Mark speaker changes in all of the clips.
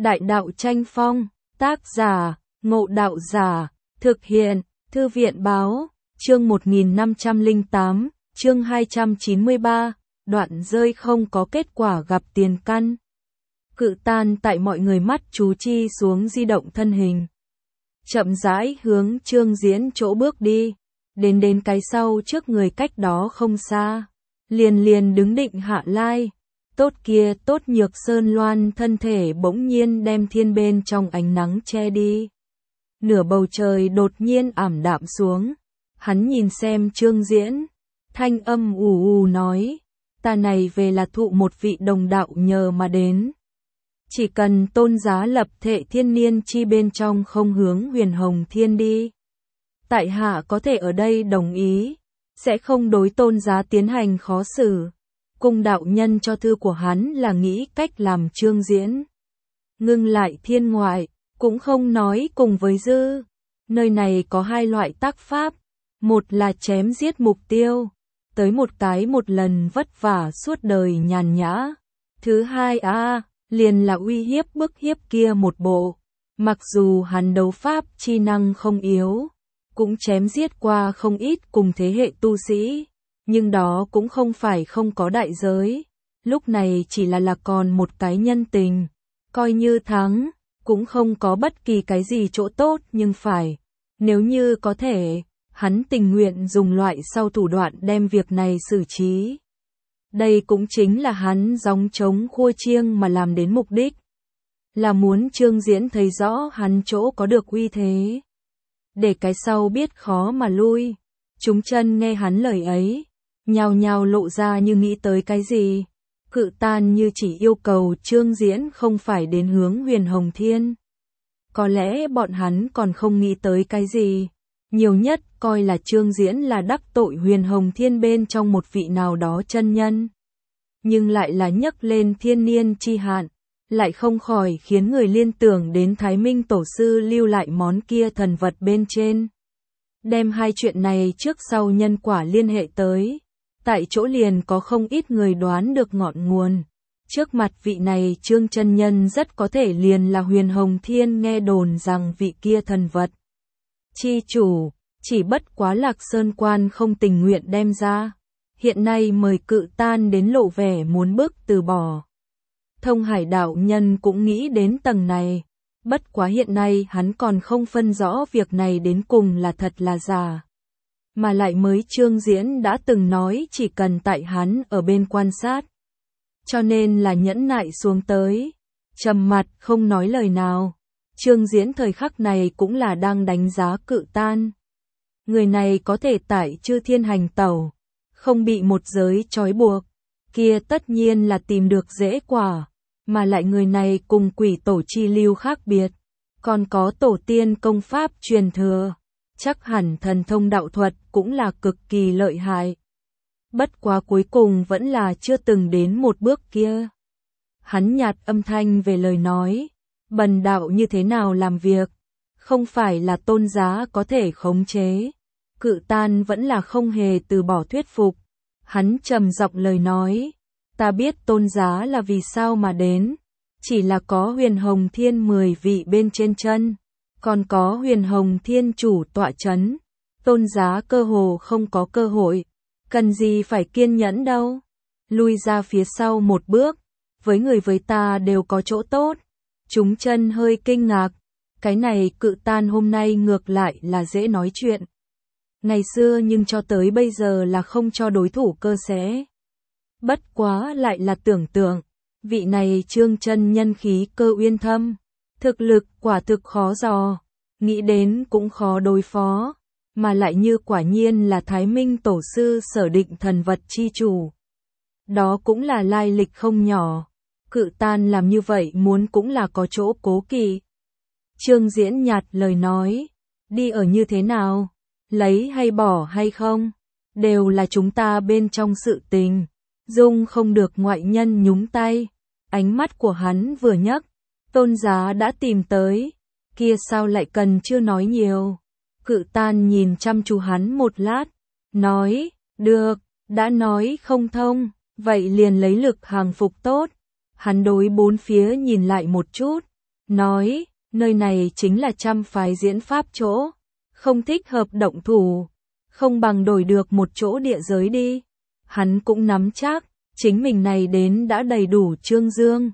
Speaker 1: Đại đạo tranh phong, tác giả, Ngộ Đạo Giả, thực hiện, Thư viện báo, chương 1508, chương 293, đoạn rơi không có kết quả gặp tiền căn. Cự tan tại mọi người mắt chú chi xuống di động thân hình. Chậm rãi hướng Trương Diễn chỗ bước đi, đến cái sau trước người cách đó không xa. Liền đứng định hạ lai. Tốt kia Tốt Nhược Sơn Loan thân thể bỗng nhiên đem thiên bên trong ánh nắng che đi. Nửa bầu trời đột nhiên ảm đạm xuống. Hắn nhìn xem Trương Diễn, thanh âm ù nói, ta này về là thụ một vị đồng đạo nhờ mà đến. Chỉ cần tôn giá lập thệ thiên niên chi bên trong không hướng Huyền Hồng Thiên đi. Tại hạ có thể ở đây đồng ý, sẽ không đối tôn giá tiến hành khó xử. Cung đạo nhân cho thư của hắn là nghĩ cách làm Trương Diễn ngưng lại thiên ngoại, cũng không nói cùng với dư. Nơi này có hai loại tác pháp, một là chém giết mục tiêu, tới một cái một lần vất vả suốt đời nhàn nhã. Thứ hai liền là uy hiếp bức hiếp kia một bộ. Mặc dù hắn đấu pháp chi năng không yếu, cũng chém giết qua không ít cùng thế hệ tu sĩ, nhưng đó cũng không phải không có đại giới. Lúc này chỉ là còn một cái nhân tình, coi như thắng, cũng không có bất kỳ cái gì chỗ tốt, nhưng phải, nếu như có thể, hắn tình nguyện dùng loại sau thủ đoạn đem việc này xử trí. Đây cũng chính là hắn gióng trống khua chiêng mà làm đến mục đích, là muốn Trương Diễn thấy rõ hắn chỗ có được uy thế, để cái sau biết khó mà lui. Chúng chân nghe hắn lời ấy, nhao nhao lộ ra như nghĩ tới cái gì. Cự tan như chỉ yêu cầu Trương Diễn không phải đến hướng Huyền Hồng Thiên. Có lẽ bọn hắn còn không nghĩ tới cái gì, nhiều nhất coi là Trương Diễn là đắc tội Huyền Hồng Thiên bên trong một vị nào đó chân nhân. Nhưng lại là nhắc lên thiên niên chi hạn, lại không khỏi khiến người liên tưởng đến Thái Minh Tổ sư lưu lại món kia thần vật bên trên. Đem hai chuyện này trước sau nhân quả liên hệ tới, tại chỗ liền có không ít người đoán được ngọn nguồn. Trước mặt vị này Trương chân nhân rất có thể liền là Huyền Hồng Thiên nghe đồn rằng vị kia thần vật chi chủ, chỉ bất quá Lạc Sơn Quan không tình nguyện đem ra. Hiện nay mời cự tan đến lộ vẻ muốn bước từ bỏ. Thông Hải đạo nhân cũng nghĩ đến tầng này, bất quá hiện nay hắn còn không phân rõ việc này đến cùng là thật là giả. Mà lại mới Trương Diễn đã từng nói chỉ cần tại hắn ở bên quan sát. Cho nên là nhẫn nại xuống tới, trầm mặt không nói lời nào. Trương Diễn thời khắc này cũng là đang đánh giá cự tan. Người này có thể tại chư thiên hành tẩu, không bị một giới trói buộc, kia tất nhiên là tìm được dễ quả. Mà lại người này cùng quỷ tổ chi lưu khác biệt, còn có tổ tiên công pháp truyền thừa, chắc hẳn thần thông đạo thuật cũng là cực kỳ lợi hại. Bất quá cuối cùng vẫn là chưa từng đến một bước kia. Hắn nhạt âm thanh về lời nói, bần đạo như thế nào làm việc, không phải là tôn giá có thể khống chế. Cự tan vẫn là không hề từ bỏ thuyết phục. Hắn trầm giọng lời nói, ta biết tôn giá là vì sao mà đến, chỉ là có Huyền Hồng Thiên 10 vị bên trên chân, còn có Huyền Hồng Thiên chủ tọa chấn, tôn giá cơ hồ không có cơ hội, cần gì phải kiên nhẫn đâu. Lui ra phía sau một bước, với người với ta đều có chỗ tốt. Chúng chân hơi kinh ngạc, cái này cự tan hôm nay ngược lại là dễ nói chuyện. Ngày xưa nhưng cho tới bây giờ là không cho đối thủ cơ sẽ. Bất quá lại là tưởng tượng, vị này Trương chân nhân khí cơ uyên thâm, thực lực quả thực khó dò, nghĩ đến cũng khó đối phó, mà lại như quả nhiên là Thái Minh Tổ sư sở định thần vật chi chủ. Đó cũng là lai lịch không nhỏ, cự tan làm như vậy muốn cũng là có chỗ cố kỵ. Trương Diễn nhạt lời nói, đi ở như thế nào, lấy hay bỏ hay không, đều là chúng ta bên trong sự tình. Dung không được ngoại nhân nhúng tay. Ánh mắt của hắn vừa nhấc, tôn giá đã tìm tới, kia sao lại cần chưa nói nhiều. Cự tan nhìn chăm chú hắn một lát, nói, được, đã nói không thông, vậy liền lấy lực hàng phục tốt. Hắn đối bốn phía nhìn lại một chút, nói, nơi này chính là trăm phái diễn pháp chỗ, không thích hợp động thủ, không bằng đổi được một chỗ địa giới đi. Hắn cũng nắm chắc, chính mình này đến đã đầy đủ trương dương,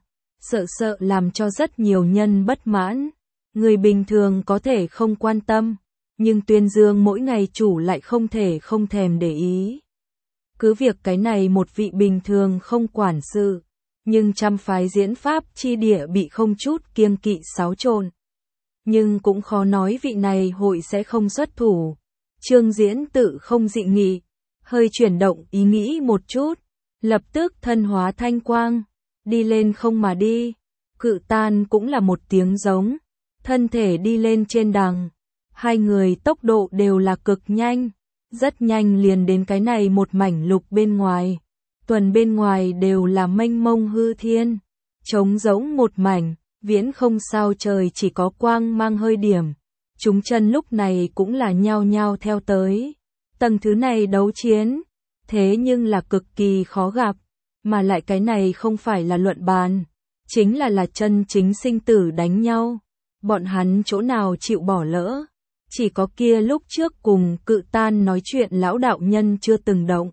Speaker 1: sợ làm cho rất nhiều nhân bất mãn. Người bình thường có thể không quan tâm, nhưng tuyên dương mỗi ngày chủ lại không thể không thèm để ý. Cứ việc cái này một vị bình thường không quản sự, nhưng trăm phái diễn pháp chi địa bị không chút kiêng kỵ xáo trộn. Nhưng cũng khó nói vị này hội sẽ không xuất thủ. Trương Diễn tự không dị nghị, hơi chuyển động ý nghĩ một chút, lập tức thân hóa thanh quang, đi lên không mà đi. Cự Tan cũng là một tiếng giống, thân thể đi lên trên đằng. Hai người tốc độ đều là cực nhanh, rất nhanh liền đến cái này một mảnh lục bên ngoài. Tuần bên ngoài đều là mênh mông hư thiên, trống rỗng một mảnh, viễn không sao trời chỉ có quang mang hơi điểm. Chúng chân lúc này cũng là nhao nhao theo tới. Tầng thứ này đấu chiến, thế nhưng là cực kỳ khó gặp, mà lại cái này không phải là luận bàn, chính là chân chính sinh tử đánh nhau. Bọn hắn chỗ nào chịu bỏ lỡ, chỉ có kia lúc trước cùng Cự Tan nói chuyện lão đạo nhân chưa từng động.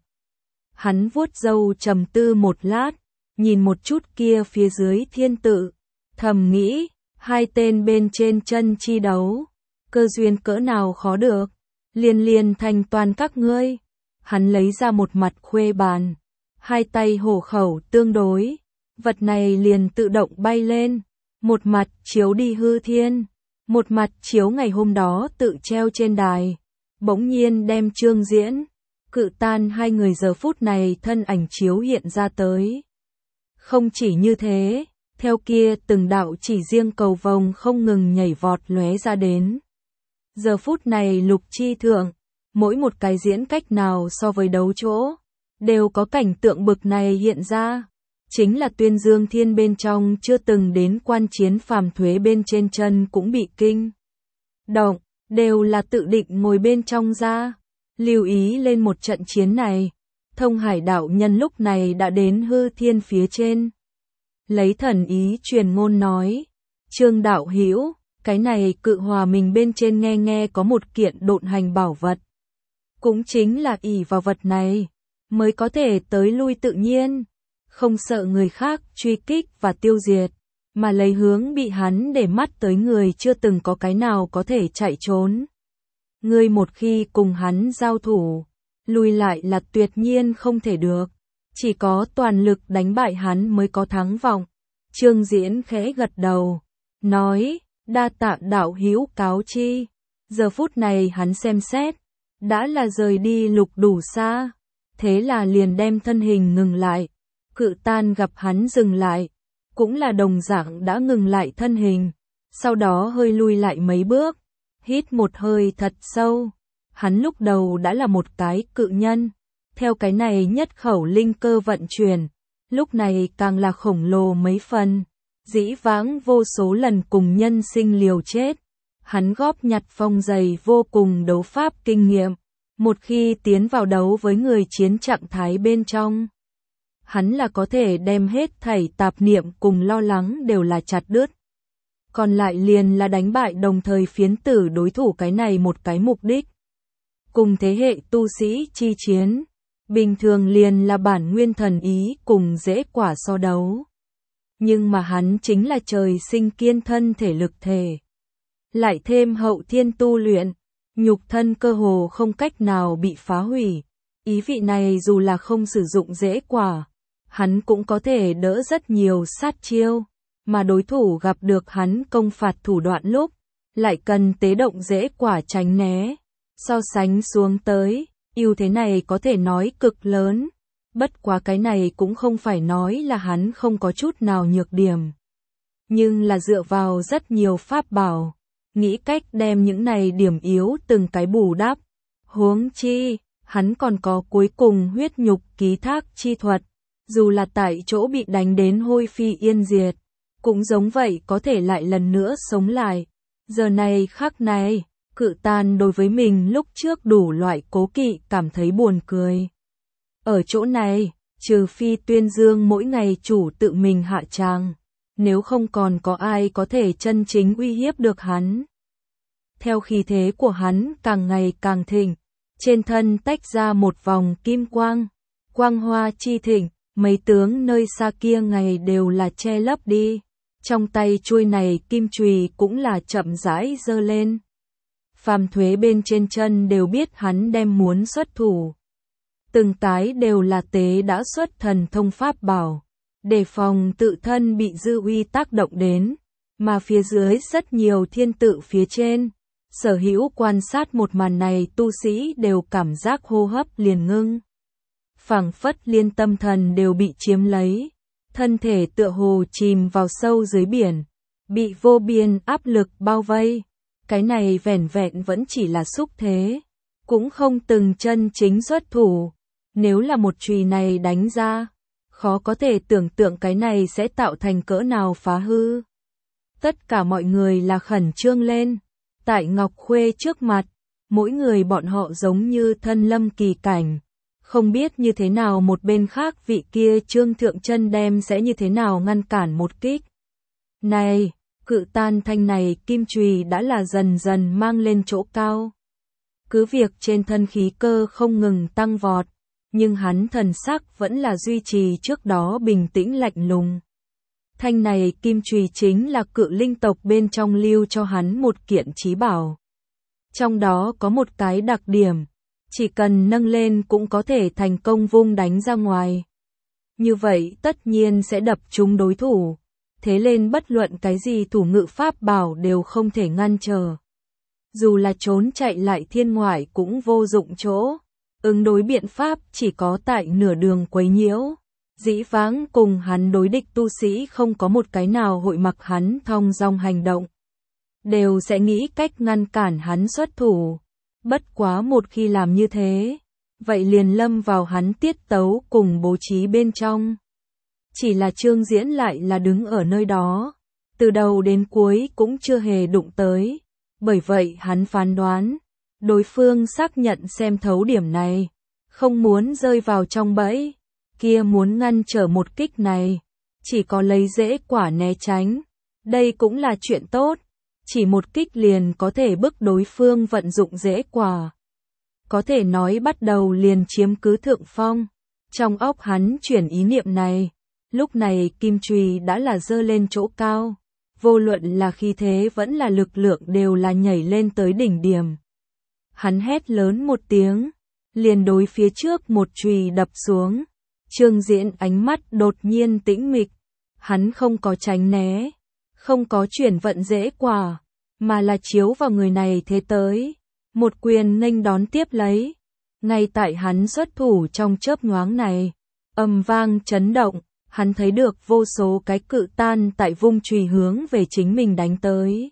Speaker 1: Hắn vuốt râu trầm tư một lát, nhìn một chút kia phía dưới thiên tự, thầm nghĩ, hai tên bên trên chân chi đấu, cơ duyên cỡ nào khó được, liền thành toàn các ngươi. Hắn lấy ra một mặt khuê bàn, hai tay hổ khẩu tương đối, vật này liền tự động bay lên, một mặt chiếu đi hư thiên, một mặt chiếu ngày hôm đó tự treo trên đài, bỗng nhiên đem Trương Diễn, Cự Tan hai người giờ phút này thân ảnh chiếu hiện ra tới. Không chỉ như thế, theo kia từng đạo chỉ riêng cầu vồng không ngừng nhảy vọt lóe ra đến. Giờ phút này lục chi thượng, mỗi một cái diễn cách nào so với đấu chỗ, đều có cảnh tượng bực này hiện ra. Chính là Tuyên Dương Thiên bên trong chưa từng đến quan chiến phàm thuế bên trên chân cũng bị kinh động, đều là tự định ngồi bên trong ra. Lưu ý lên một trận chiến này, Thông Hải đạo nhân lúc này đã đến hư thiên phía trên. Lấy thần ý truyền ngôn nói, Trương đạo hữu, cái này Cự Hòa mình bên trên nghe có một kiện độn hành bảo vật. Cũng chính là ỷ vào vật này, mới có thể tới lui tự nhiên, không sợ người khác truy kích và tiêu diệt, mà lấy hướng bị hắn để mắt tới người chưa từng có cái nào có thể chạy trốn. Ngươi một khi cùng hắn giao thủ, lùi lại là tuyệt nhiên không thể được, chỉ có toàn lực đánh bại hắn mới có thắng vọng. Trương Diễn khẽ gật đầu, nói, đa tạ đạo hữu cáo chi. Giờ phút này hắn xem xét, đã là rời đi lục đủ xa, thế là liền đem thân hình ngừng lại. Cự Tan gặp hắn dừng lại, cũng là đồng dạng đã ngừng lại thân hình, sau đó hơi lui lại mấy bước, hít một hơi thật sâu. Hắn lúc đầu đã là một cái cự nhân, theo cái này nhất khẩu linh cơ vận chuyển, lúc này càng là khổng lồ mấy phần, dĩ vãng vô số lần cùng nhân sinh liều chết. Hắn góp nhặt phong dày vô cùng đấu pháp kinh nghiệm, một khi tiến vào đấu với người chiến trạng thái bên trong, hắn là có thể đem hết thảy tạp niệm cùng lo lắng đều là chặt đứt. Còn lại liền là đánh bại đồng thời phiến tử đối thủ, cái này một cái mục đích. Cùng thế hệ tu sĩ chi chiến, bình thường liền là bản nguyên thần ý cùng dễ quả so đấu. Nhưng mà hắn chính là trời sinh kiên thân thể lực thể. Lại thêm hậu thiên tu luyện, nhục thân cơ hồ không cách nào bị phá hủy. Ý vị này dù là không sử dụng dễ quả, hắn cũng có thể đỡ rất nhiều sát chiêu, mà đối thủ gặp được hắn công phạt thủ đoạn lúc, lại cần tế động dễ quả tránh né. So sánh xuống tới, ưu thế này có thể nói cực lớn, bất quá cái này cũng không phải nói là hắn không có chút nào nhược điểm. Nhưng là dựa vào rất nhiều pháp bảo, nghĩ cách đem những này điểm yếu từng cái bù đắp. Huống chi, hắn còn có cuối cùng huyết nhục ký thác chi thuật, dù là tại chỗ bị đánh đến hôi phi yên diệt, cũng giống vậy có thể lại lần nữa sống lại. Giờ này khắc này, Cự Tan đối với mình lúc trước đủ loại cố kỵ cảm thấy buồn cười. Ở chỗ này, trừ phi Tuyên Dương mỗi ngày chủ tự mình hạ tràng, nếu không còn có ai có thể chân chính uy hiếp được hắn. Theo khí thế của hắn càng ngày càng thịnh, trên thân tách ra một vòng kim quang, quang hoa chi thịnh, mấy tướng nơi xa kia ngày đều là che lấp đi. Trong tay chuôi này kim chùy cũng là chậm rãi giơ lên. Phàm Thuế bên trên chân đều biết hắn đem muốn xuất thủ. Từng cái đều là tế đã xuất thần thông pháp bảo, đề phòng tự thân bị dư uy tác động đến, mà phía dưới rất nhiều thiên tự phía trên. Sở hữu quan sát một màn này tu sĩ đều cảm giác hô hấp liền ngưng. Phảng phất liên tâm thần đều bị chiếm lấy, thân thể tựa hồ chìm vào sâu dưới biển, bị vô biên áp lực bao vây. Cái này vẻn vẹn vẫn chỉ là xúc thế, cũng không từng chân chính xuất thủ. Nếu là một chùy này đánh ra, khó có thể tưởng tượng cái này sẽ tạo thành cỡ nào phá hư. Tất cả mọi người là khẩn trương lên, tại Ngọc Khuê trước mặt, mỗi người bọn họ giống như thân lâm kỳ cảnh, không biết như thế nào một bên khác vị kia Trương Thượng Chân đem sẽ như thế nào ngăn cản một kích. Này, cự tan thanh này kim chùy đã là dần dần mang lên chỗ cao. Cứ việc trên thân khí cơ không ngừng tăng vọt, nhưng hắn thần sắc vẫn là duy trì trước đó bình tĩnh lạnh lùng. Thanh này kim chùy chính là cự linh tộc bên trong lưu cho hắn một kiện chí bảo. Trong đó có một cái đặc điểm, chỉ cần nâng lên cũng có thể thành công vung đánh ra ngoài. Như vậy tất nhiên sẽ đập trúng đối thủ, thế nên bất luận cái gì thủ ngự pháp bảo đều không thể ngăn trở. Dù là trốn chạy lại thiên ngoại cũng vô dụng chỗ, ứng đối biện pháp chỉ có tại nửa đường quấy nhiễu. Dĩ vãng cùng hắn đối địch tu sĩ không có một cái nào hội mặc hắn thong dong hành động, đều sẽ nghĩ cách ngăn cản hắn xuất thủ. Bất quá một khi làm như thế, vậy liền lâm vào hắn tiết tấu cùng bố trí bên trong. Chỉ là Trương Diễn lại là đứng ở nơi đó, từ đầu đến cuối cũng chưa hề đụng tới, bởi vậy hắn phán đoán, đối phương xác nhận xem thấu điểm này, không muốn rơi vào trong bẫy, kia muốn ngăn trở một kích này, chỉ có lấy dễ quả né tránh, đây cũng là chuyện tốt, chỉ một kích liền có thể bức đối phương vận dụng dễ quả. Có thể nói bắt đầu liền chiếm cứ thượng phong, trong óc hắn chuyển ý niệm này, lúc này kim chùy đã là giơ lên chỗ cao, vô luận là khí thế vẫn là lực lượng đều là nhảy lên tới đỉnh điểm. Hắn hét lớn một tiếng, liền đối phía trước một chùy đập xuống. Trương Diễn ánh mắt đột nhiên tĩnh mịch, hắn không có tránh né, không có chuyển vận dễ quả, mà là chiếu vào người này thế tới, một quyền nghênh đón tiếp lấy. Ngay tại hắn xuất thủ trong chớp nhoáng này, ầm vang chấn động, hắn thấy được vô số cái cự tan tại vung chùy hướng về chính mình đánh tới.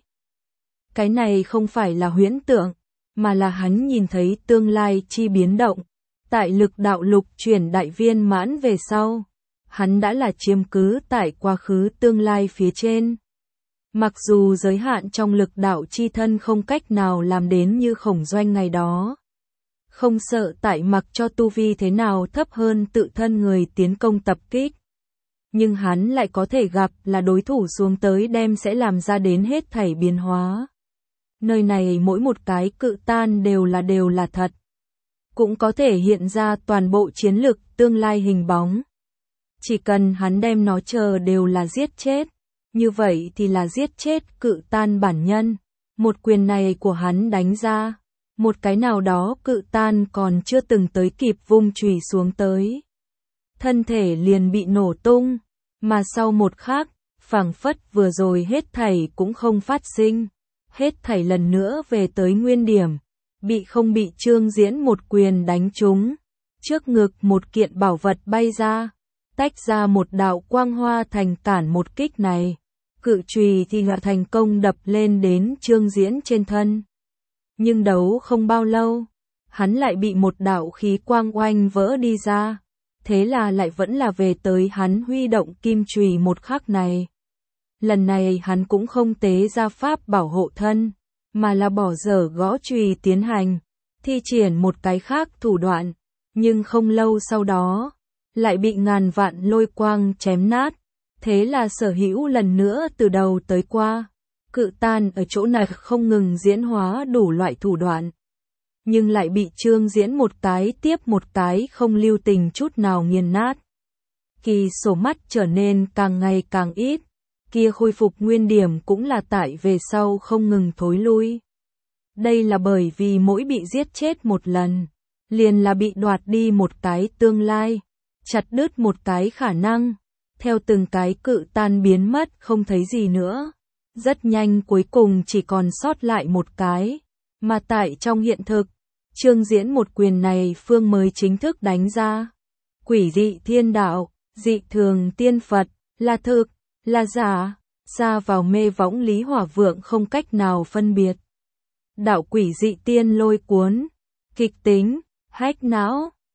Speaker 1: Cái này không phải là huyễn tượng, mà là hắn nhìn thấy tương lai chi biến động. Tại lực đạo lục chuyển đại viên mãn về sau, hắn đã là chiếm cứ tại quá khứ tương lai phía trên. Mặc dù giới hạn trong lực đạo chi thân không cách nào làm đến như Khổng Doanh ngày đó. Không sợ tại mặc cho tu vi thế nào thấp hơn tự thân người tiến công tập kích. Nhưng hắn lại có thể gặp là đối thủ xuống tới đem sẽ làm ra đến hết thảy biến hóa. Nơi này mỗi một cái cự tan đều là thật. Cũng có thể hiện ra toàn bộ chiến lực tương lai hình bóng. Chỉ cần hắn đem nó chờ đều là giết chết, như vậy thì là giết chết cự tan bản nhân. Một quyền này của hắn đánh ra, một cái nào đó cự tan còn chưa từng tới kịp vung chùy xuống tới. Thân thể liền bị nổ tung, mà sau một khắc, phảng phất vừa rồi hết thảy cũng không phát sinh. Hết thảy lần nữa về tới nguyên điểm. Không bị Trương Diễn một quyền đánh trúng, trước ngực một kiện bảo vật bay ra, tách ra một đạo quang hoa thành cản một kích này. Cự chùy thì ngạ thành công đập lên đến Trương Diễn trên thân. Nhưng đấu không bao lâu, hắn lại bị một đạo khí quang oanh vỡ đi ra, thế là lại vẫn là về tới hắn huy động kim chùy một khắc này. Lần này hắn cũng không tế ra pháp bảo hộ thân, mà là bỏ dở gõ chùy tiến hành, thi triển một cái khác thủ đoạn, nhưng không lâu sau đó, lại bị ngàn vạn lôi quang chém nát, Thế là Sở Hữu lần nữa từ đầu tới qua, Cự Tan ở chỗ này không ngừng diễn hóa đủ loại thủ đoạn, nhưng lại bị Trương Diễn một cái tiếp một cái không lưu tình chút nào nghiền nát. Kỳ số mắt trở nên càng ngày càng ít, kia khôi phục nguyên điểm cũng là tại về sau không ngừng thối lui. Đây là bởi vì mỗi bị giết chết một lần, liền là bị đoạt đi một cái tương lai, chặt đứt một cái khả năng, theo từng cái Cự Tan biến mất không thấy gì nữa. Rất nhanh cuối cùng chỉ còn sót lại một cái, mà tại trong hiện thực, Trương Diễn một quyền này phương mới chính thức đánh ra. Quỷ dị thiên đạo, dị thường tiên Phật, là thực, là giả, xa vào mê võng Lý Hỏa Vượng không cách nào phân biệt. Đạo quỷ dị tiên lôi cuốn, kịch tính, hách não,